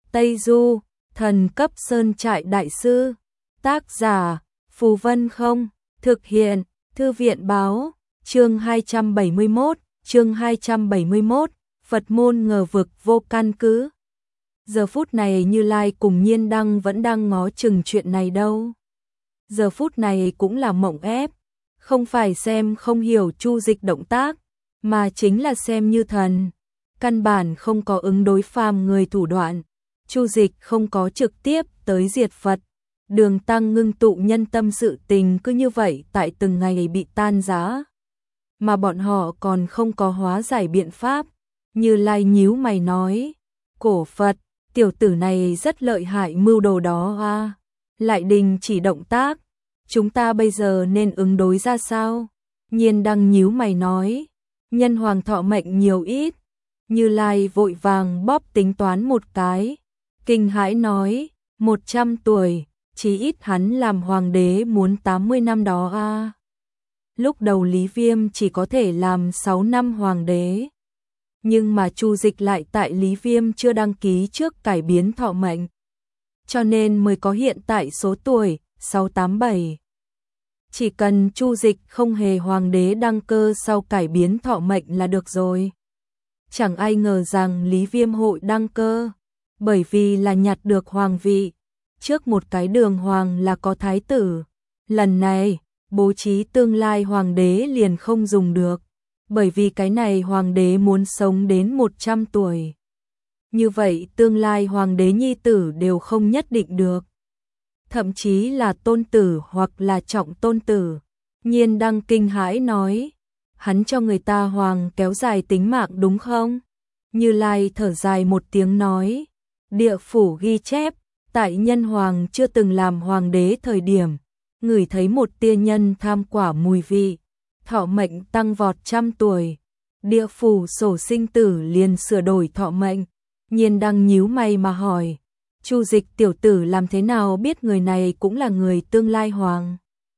Tây Du, thần cấp sơn trại đại sư. Tác giả, Phù Vân không, thực hiện, Thư viện báo, chương 271, Phật môn ngờ vực vô căn cứ. Giờ phút này Như Lai cùng Nhiên Đăng vẫn đang ngó chừng chuyện này đâu. Giờ phút này cũng là mộng ép, không phải xem không hiểu Chu Dịch động tác, mà chính là xem như thần. Căn bản không có ứng đối phàm người thủ đoạn, Chu Dịch không có trực tiếp tới diệt Phật. Đường tăng ngưng tụ nhân tâm sự tình cứ như vậy tại từng ngày bị tan rã. Mà bọn họ còn không có hóa giải biện pháp. Như Lai nhíu mày nói, cổ Phật, tiểu tử này rất lợi hại mưu đồ đó à. Lại đình chỉ động tác, chúng ta bây giờ nên ứng đối ra sao? Nhiên Đăng nhíu mày nói, nhân hoàng thọ mệnh nhiều ít. Như Lai vội vàng bóp tính toán một cái, kinh hãi nói, 100 tuổi, chí ít hắn làm hoàng đế muốn 80 năm đó a. Lúc đầu Lý Viêm chỉ có thể làm 6 năm hoàng đế. Nhưng mà Chu Dịch lại tại Lý Viêm chưa đăng ký trước cải biến thọ mệnh. Cho nên mới có hiện tại số tuổi 687. Chỉ cần Chu Dịch không hề hoàng đế đăng cơ sau cải biến thọ mệnh là được rồi. Chẳng ai ngờ rằng Lý Viêm hội đăng cơ, bởi vì là nhặt được hoàng vị. Trước một cái đường hoàng là có thái tử. Lần này, bố trí tương lai hoàng đế liền không dùng được, bởi vì cái này hoàng đế muốn sống đến 100 tuổi. Như vậy tương lai hoàng đế nhi tử đều không nhất định được. Thậm chí là tôn tử hoặc là trọng tôn tử. Nhiên Đăng kinh hãi nói, hắn cho người ta hoàng kéo dài tính mạng đúng không? Như Lai thở dài một tiếng nói, địa phủ ghi chép, tại nhân hoàng chưa từng làm hoàng đế thời điểm, ngửi thấy một tia nhân tham quả mùi vị, thọ mệnh tăng vọt 100 tuổi. Địa phủ sổ sinh tử liền sửa đổi thọ mệnh. Nhiên Đăng nhíu mày mà hỏi, Chu Dịch tiểu tử làm thế nào biết người này cũng là người tương lai hoàng?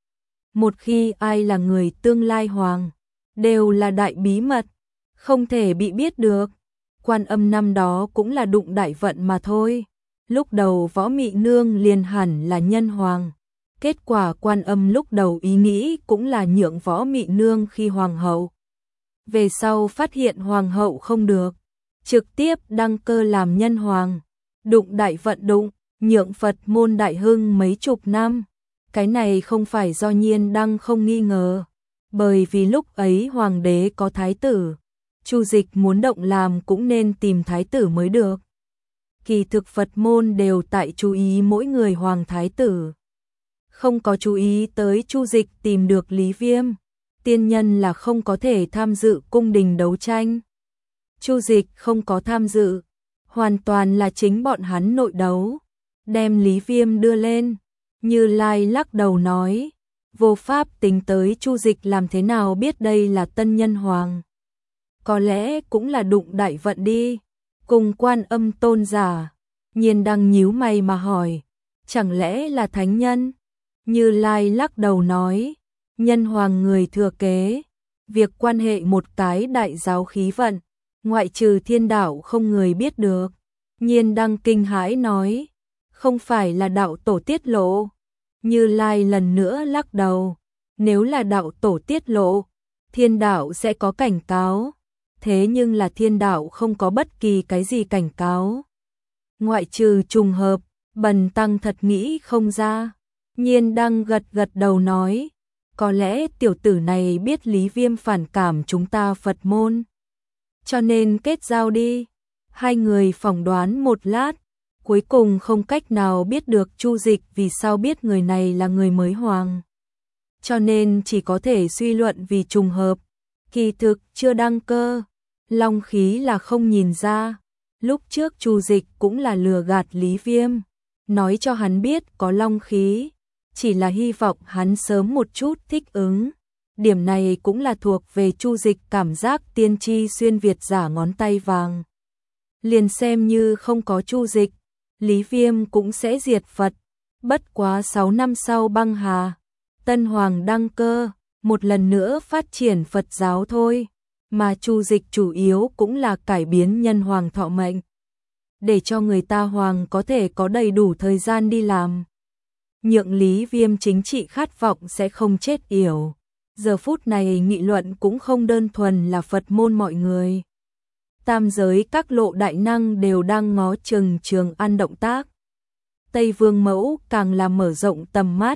Một khi ai là người tương lai hoàng, đều là đại bí mật, không thể bị biết được. Quan Âm năm đó cũng là đụng đại vận mà thôi. Lúc đầu Võ Mị Nương liền hẳn là nhân hoàng. Kết quả Quan Âm lúc đầu ý nghĩ cũng là nhượng Võ Mị Nương khi hoàng hậu. Về sau phát hiện hoàng hậu không được, trực tiếp đăng cơ làm nhân hoàng. Đụng đại vận đụng, nhượng Phật môn đại hưng mấy chục năm. Cái này không phải do Nhiên Đăng không nghi ngờ, bởi vì lúc ấy hoàng đế có thái tử. Chu Dịch muốn động làm cũng nên tìm thái tử mới được. Kỳ thực Phật môn đều tại chú ý mỗi người hoàng thái tử, không có chú ý tới Chu Dịch tìm được Lý Viêm. Tiên nhân là không có thể tham dự cung đình đấu tranh. Chu Dịch không có tham dự, hoàn toàn là chính bọn hắn nội đấu, đem Lý Viêm đưa lên. Như Lai lắc đầu nói, vô pháp tính tới Chu Dịch làm thế nào biết đây là tân nhân hoàng. Có lẽ cũng là đụng đại vận đi, cùng Quan Âm tôn giả. Nhiên Đăng nhíu mày mà hỏi, chẳng lẽ là thánh nhân? Như Lai lắc đầu nói, nhân hoàng người thừa kế, việc quan hệ một cái đại giáo khí vận, ngoại trừ thiên đạo không người biết được. Nhiên Đăng kinh hãi nói, không phải là đạo tổ tiết lộ. Như Lai lần nữa lắc đầu, nếu là đạo tổ tiết lộ, thiên đạo sẽ có cảnh cáo. Thế nhưng là thiên đạo không có bất kỳ cái gì cảnh cáo. Ngoại trừ trùng hợp, bần tăng thật nghĩ không ra. Nhiên Đăng gật gật đầu nói, có lẽ tiểu tử này biết Lý Viêm phản cảm chúng ta Phật môn, cho nên kết giao đi. Hai người phỏng đoán một lát, cuối cùng không cách nào biết được Chu Dịch vì sao biết người này là người mới hoàng. Cho nên chỉ có thể suy luận vì trùng hợp, kỳ thực chưa đăng cơ, long khí là không nhìn ra. Lúc trước Chu Dịch cũng là lừa gạt Lý Viêm, nói cho hắn biết có long khí, chỉ là hy vọng hắn sớm một chút thích ứng. Điểm này cũng là thuộc về Chu Dịch cảm giác tiên tri xuyên Việt giả ngón tay vàng. Liền xem như không có Chu Dịch, Lý Viêm cũng sẽ diệt Phật. Bất quá 6 năm sau băng hà, tân hoàng đăng cơ, một lần nữa phát triển Phật giáo thôi. Mà Chu Dịch chủ yếu cũng là cải biến nhân hoàng thọ mệnh. để cho người ta hoàng có thể có đầy đủ thời gian đi làm. Nhượng Lý Viêm chính trị khát vọng sẽ không chết yểu. Giờ phút này nghị luận cũng không đơn thuần là Phật môn mọi người. Tam giới các lộ đại năng đều đang ngó chừng Trường An động tác. Tây Vương Mẫu càng là mở rộng tầm mắt.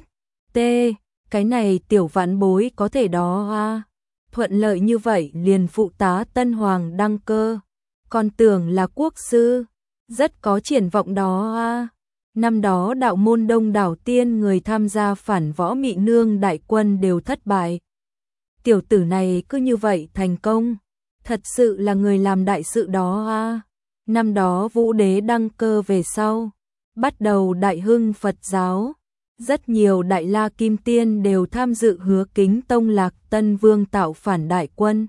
Cái này tiểu vãn bối có thể đó à. Thuận lợi như vậy liền phụ tá Tân Hoàng đăng cơ. Còn tưởng là quốc sư, rất có triển vọng đó à. Năm đó đạo môn đông đảo tiên người tham gia phản võ Mị Nương đại quân đều thất bại. Tiểu tử này cứ như vậy thành công, thật sự là người làm đại sự đó à. Năm đó Vũ Đế đăng cơ về sau, bắt đầu đại hưng Phật giáo. Rất nhiều đại la kim tiên đều tham dự Hứa Kính Tông Lạc Tân Vương tạo phản đại quân.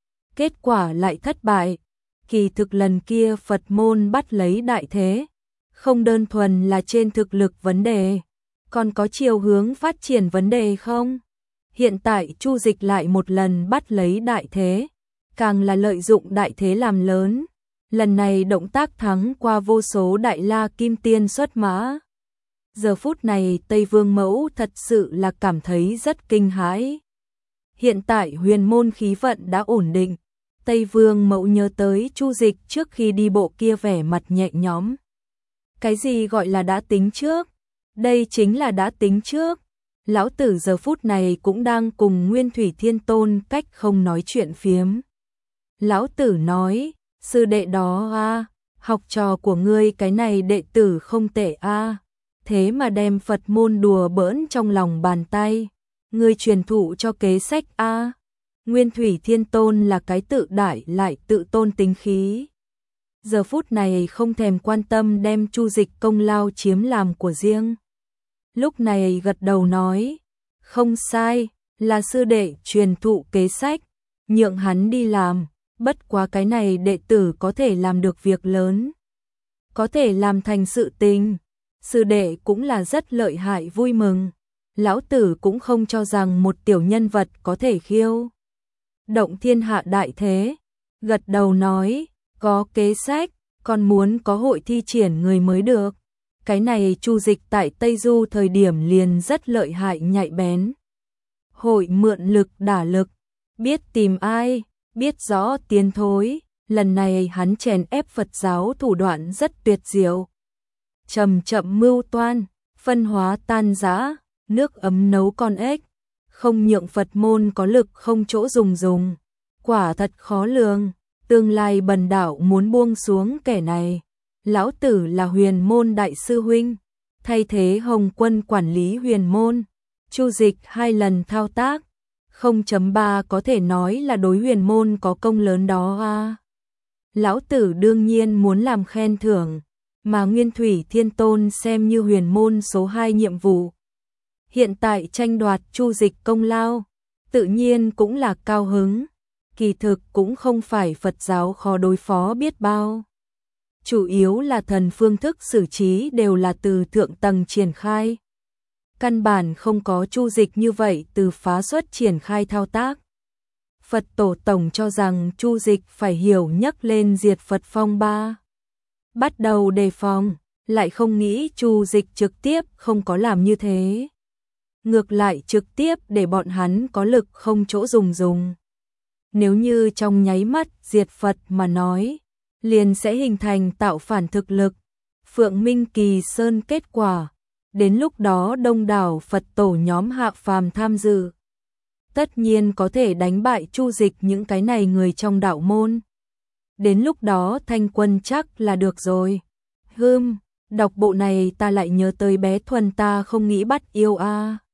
Kết quả lại thất bại. Kỳ thực lần kia Phật môn bắt lấy đại thế, không đơn thuần là trên thực lực vấn đề, còn có chiều hướng phát triển vấn đề không? Hiện tại Chu Dịch lại một lần bắt lấy đại thế, càng là lợi dụng đại thế làm lớn. Lần này động tác thắng qua vô số đại la kim tiên xuất mã. Giờ phút này Tây Vương Mẫu thật sự là cảm thấy rất kinh hãi. Hiện tại huyền môn khí vận đã ổn định. Tây Vương Mẫu nhớ tới Chu Dịch trước khi đi bộ kia vẻ mặt nhẹ nhõm. Cái gì gọi là đã tính trước? Đây chính là đã tính trước. Lão tử giờ phút này cũng đang cùng Nguyên Thủy Thiên Tôn cách không nói chuyện phiếm. Lão tử nói, sư đệ đó a, học trò của ngươi cái này đệ tử không tệ a, thế mà đem Phật môn đùa bỡn trong lòng bàn tay, ngươi truyền thụ cho kế sách a. Nguyên Thủy Thiên Tôn là cái tự đại lại tự tôn tính khí. Giờ phút này không thèm quan tâm đem Chu Dịch công lao chiếm làm của riêng. Lúc này gật đầu nói, không sai, là sư đệ truyền thụ kế sách, nhượng hắn đi làm, bất quá cái này đệ tử có thể làm được việc lớn, có thể làm thành sự tình, sư đệ cũng là rất lợi hại vui mừng. Lão tử cũng không cho rằng một tiểu nhân vật có thể khiêu động thiên hạ đại thế, gật đầu nói, có kế sách, còn muốn có hội thi triển người mới được. Cái này Chu Dịch tại Tây Du thời điểm liền rất lợi hại nhạy bén. Hội mượn lực đả lực, biết tìm ai, biết rõ tiến thối, lần này hắn chèn ép Phật giáo thủ đoạn rất tuyệt diệu. Chậm chậm mưu toan, phân hóa tan rã, nước ấm nấu con ếch, không nhượng Phật môn có lực không chỗ dùng, quả thật khó lường. Tương lai bần đạo muốn buông xuống kẻ này. Lão tử là huyền môn đại sư huynh, thay thế Hồng Quân quản lý huyền môn. Chu Dịch 2 lần thao tác, 0.3 có thể nói là đối huyền môn có công lớn đó a. Lão tử đương nhiên muốn làm khen thưởng, mà Nguyên Thủy Thiên Tôn xem như huyền môn số 2 nhiệm vụ. Hiện tại tranh đoạt Chu Dịch công lao, tự nhiên cũng là cao hứng. Kỳ thực cũng không phải Phật giáo khó đối phó biết bao. Chủ yếu là thần phương thức xử trí đều là từ thượng tầng triển khai. Căn bản không có Chu Dịch như vậy từ phá xuất triển khai thao tác. Phật tổ tổng cho rằng Chu Dịch phải hiểu nhấc lên diệt Phật phong ba. Bắt đầu đề phòng, lại không nghĩ Chu Dịch trực tiếp không có làm như thế. Ngược lại trực tiếp để bọn hắn có lực không chỗ dùng. Nếu như trong nháy mắt diệt Phật mà nói, liền sẽ hình thành tạo phản thực lực, Phượng Minh Kỳ Sơn kết quả. Đến lúc đó đông đảo Phật tổ nhóm hạ phàm tham dự, tất nhiên có thể đánh bại Chu Dịch những cái này người trong đạo môn. Đến lúc đó thanh quân chắc là được rồi. Đọc bộ này ta lại nhớ tới bé Thuần ta không nghĩ bắt yêu a.